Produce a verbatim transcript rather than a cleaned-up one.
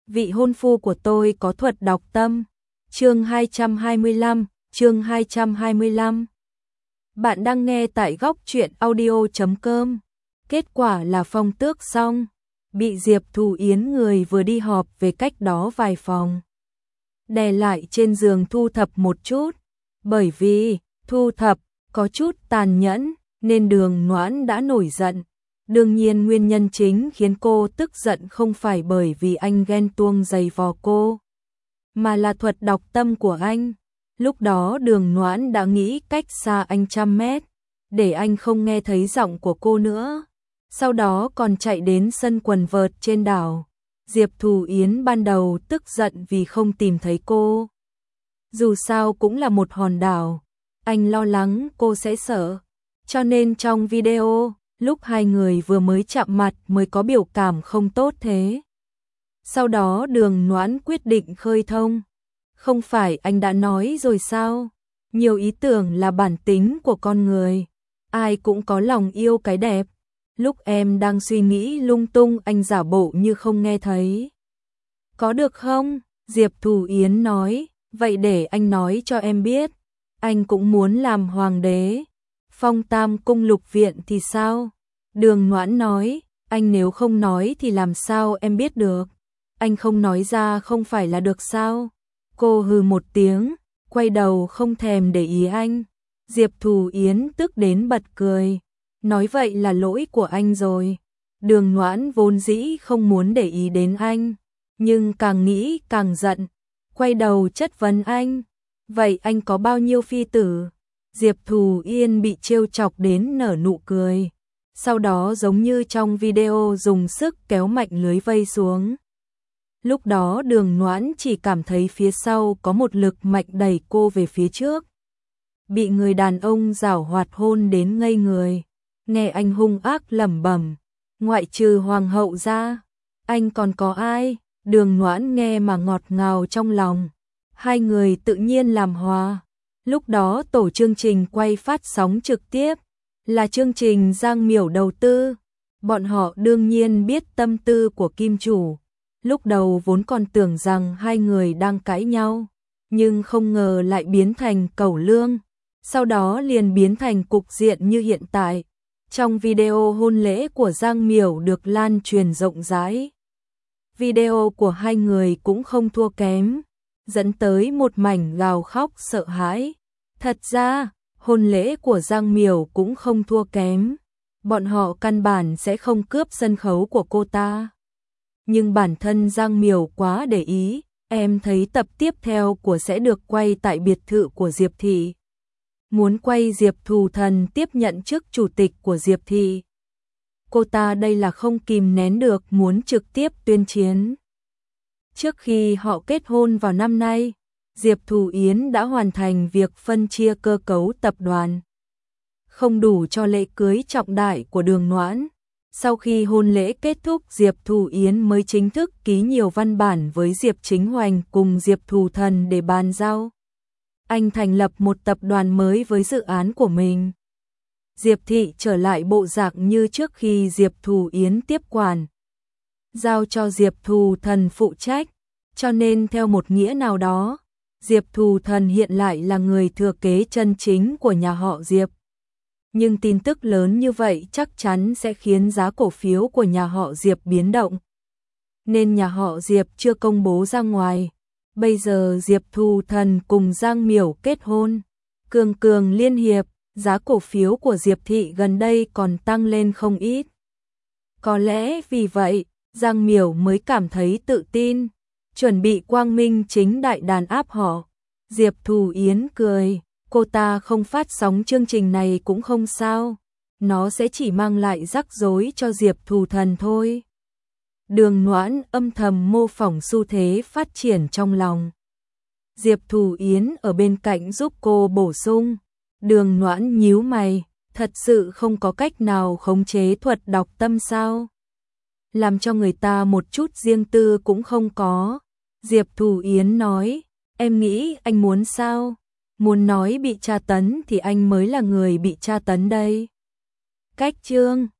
vị hôn phu của tôi có thuật đọc tâm. Chương hai trăm hai mươi lăm, chương hai trăm hai mươi lăm. Bạn đang nghe tại góc truyện audio chấm com. Kết quả là Phong Tước xong, bị Diệp Thù Yến người vừa đi họp về cách đó vài phòng đè lại trên giường thu thập một chút, bởi vì thu thập có chút tàn nhẫn nên Đường Noãn đã nổi giận. Đương nhiên nguyên nhân chính khiến cô tức giận không phải bởi vì anh ghen tuông giày vò cô, mà là thuật đọc tâm của anh. Lúc đó Đường Noãn đã nghĩ cách xa anh trăm mét, để anh không nghe thấy giọng của cô nữa. Sau đó còn chạy đến sân quần vợt trên đảo. Diệp Thù Yến ban đầu tức giận vì không tìm thấy cô. Dù sao cũng là một hòn đảo, anh lo lắng cô sẽ sợ. Cho nên trong video, lúc hai người vừa mới chạm mặt mới có biểu cảm không tốt thế. Sau đó Đường Noãn quyết định khơi thông. Không phải anh đã nói rồi sao? Nhiều ý tưởng là bản tính của con người. Ai cũng có lòng yêu cái đẹp. Lúc em đang suy nghĩ lung tung anh giả bộ như không nghe thấy. Có được không? Diệp Thù Yến nói. Vậy để anh nói cho em biết. Anh cũng muốn làm hoàng đế. Phong Tam cung lục viện thì sao? Đường Noãn nói. Anh nếu không nói thì làm sao em biết được? Anh không nói ra không phải là được sao? Cô hừ một tiếng, quay đầu không thèm để ý anh. Diệp Thù Yến tức đến bật cười. Nói vậy là lỗi của anh rồi. Đường Noãn vốn dĩ không muốn để ý đến anh, nhưng càng nghĩ càng giận. Quay đầu chất vấn anh. Vậy anh có bao nhiêu phi tử? Diệp Thù Yên bị trêu chọc đến nở nụ cười. Sau đó giống như trong video dùng sức kéo mạnh lưới vây xuống. Lúc đó Đường Noãn chỉ cảm thấy phía sau có một lực mạnh đẩy cô về phía trước. Bị người đàn ông giảo hoạt hôn đến ngây người. Nghe anh hung ác lẩm bẩm, ngoại trừ hoàng hậu ra, anh còn có ai? Đường Noãn nghe mà ngọt ngào trong lòng. Hai người tự nhiên làm hòa. Lúc đó tổ chương trình quay phát sóng trực tiếp, là chương trình Giang Miểu đầu tư. Bọn họ đương nhiên biết tâm tư của kim chủ. Lúc đầu vốn còn tưởng rằng hai người đang cãi nhau, nhưng không ngờ lại biến thành cẩu lương. Sau đó liền biến thành cục diện như hiện tại. Trong video hôn lễ của Giang Miểu được lan truyền rộng rãi. Video của hai người cũng không thua kém, dẫn tới một mảnh gào khóc sợ hãi. Thật ra, hôn lễ của Giang Miểu cũng không thua kém. Bọn họ căn bản sẽ không cướp sân khấu của cô ta. Nhưng bản thân Giang Miểu quá để ý, em thấy tập tiếp theo của sẽ được quay tại biệt thự của Diệp Thị. Muốn quay Diệp Thù Thần tiếp nhận chức chủ tịch của Diệp Thị. Cô ta đây là không kìm nén được muốn trực tiếp tuyên chiến. Trước khi họ kết hôn vào năm nay, Diệp Thù Yến đã hoàn thành việc phân chia cơ cấu tập đoàn. Không đủ cho lễ cưới trọng đại của Đường Noãn. Sau khi hôn lễ kết thúc, Diệp Thù Yến mới chính thức ký nhiều văn bản với Diệp Chính Hoành cùng Diệp Thù Thần để bàn giao. Anh thành lập một tập đoàn mới với dự án của mình. Diệp Thị trở lại bộ dạng như trước khi Diệp Thù Yến tiếp quản. Giao cho Diệp Thù Thần phụ trách, cho nên theo một nghĩa nào đó, Diệp Thù Thần hiện lại là người thừa kế chân chính của nhà họ Diệp. Nhưng tin tức lớn như vậy chắc chắn sẽ khiến giá cổ phiếu của nhà họ Diệp biến động. Nên nhà họ Diệp chưa công bố ra ngoài. Bây giờ Diệp Thù Thần cùng Giang Miểu kết hôn, cường cường liên hiệp, giá cổ phiếu của Diệp Thị gần đây còn tăng lên không ít. Có lẽ vì vậy, Giang Miểu mới cảm thấy tự tin, chuẩn bị quang minh chính đại đàn áp họ. Diệp Thù Yến cười, cô ta không phát sóng chương trình này cũng không sao, nó sẽ chỉ mang lại rắc rối cho Diệp Thù Thần thôi. Đường Noãn âm thầm mô phỏng xu thế phát triển trong lòng. Diệp Thù Yến ở bên cạnh giúp cô bổ sung. Đường Noãn nhíu mày, thật sự không có cách nào khống chế thuật đọc tâm sao? Làm cho người ta một chút riêng tư cũng không có. Diệp Thù Yến nói, em nghĩ anh muốn sao? Muốn nói bị tra tấn thì anh mới là người bị tra tấn đây. Cách chương